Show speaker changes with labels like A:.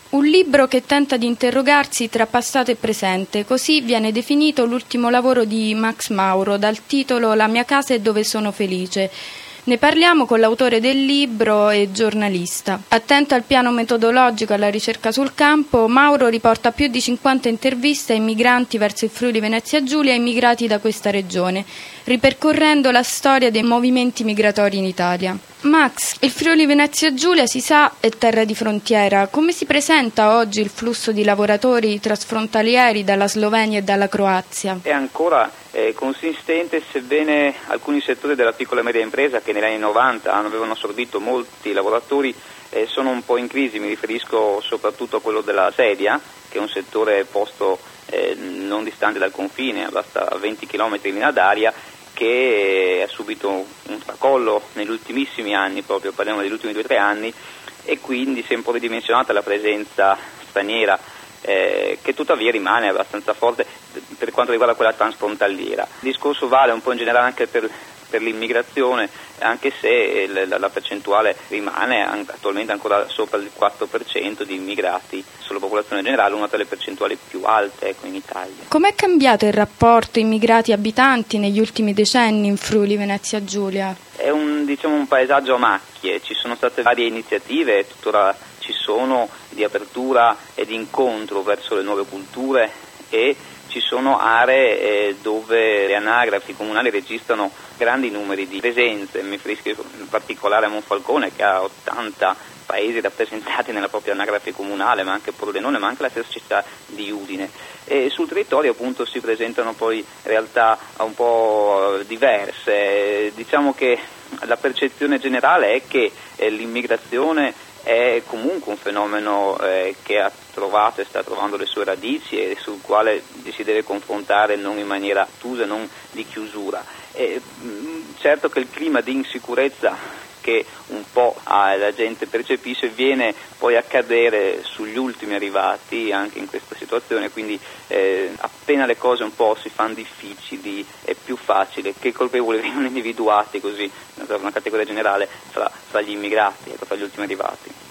A: Un libro che tenta di interrogarsi tra passato e presente, così viene definito l'ultimo lavoro di Max Mauro, dal titolo La mia casa è dove sono felice. Ne parliamo con l'autore del libro e giornalista. Attento al piano metodologico e alla ricerca sul campo, Mauro riporta più di 50 interviste ai migranti verso il Friuli Venezia Giulia e immigrati da questa regione, ripercorrendo la storia dei movimenti migratori in Italia. Max, il Friuli Venezia Giulia, si sa, è terra di frontiera. Come si presenta oggi il flusso di lavoratori trasfrontalieri dalla Slovenia e dalla Croazia?
B: È ancora consistente, sebbene alcuni settori della piccola e media impresa che negli anni 90 avevano assorbito molti lavoratori sono un po' in crisi. Mi riferisco soprattutto a quello della sedia, che è un settore posto non distante dal confine, basta 20 km in linea d'aria, che ha subito un tracollo negli ultimissimi anni, proprio parliamo degli ultimi 2 o 3 anni, e quindi si è un po' ridimensionata la presenza straniera, che tuttavia rimane abbastanza forte per quanto riguarda quella transfrontaliera. Il discorso vale un po' in generale anche per l'immigrazione, anche se la percentuale rimane attualmente ancora sopra il 4% di immigrati sulla popolazione generale, una delle percentuali più alte in Italia.
A: Com'è cambiato il rapporto immigrati-abitanti negli ultimi decenni in Friuli Venezia Giulia?
B: È un paesaggio a macchie, ci sono state varie iniziative, tuttora ci sono, di apertura e di incontro verso le nuove culture, e ci sono aree dove le anagrafi comunali registrano grandi numeri di presenze. Mi riferisco in particolare a Monfalcone, che ha 80 paesi rappresentati nella propria anagrafe comunale, ma anche Pordenone, ma anche la stessa città di Udine. E sul territorio appunto si presentano poi realtà un po' diverse. Diciamo che la percezione generale è che l'immigrazione è comunque un fenomeno che ha trovato e sta trovando le sue radici e sul quale si deve confrontare non in maniera ottusa, non di chiusura. Certo che il clima di insicurezza che un po' la gente percepisce viene poi a cadere sugli ultimi arrivati anche in questa situazione, quindi appena le cose un po' si fanno difficili è più facile che i colpevoli vengano individuati così, per una categoria generale, fra gli immigrati, fra gli ultimi arrivati.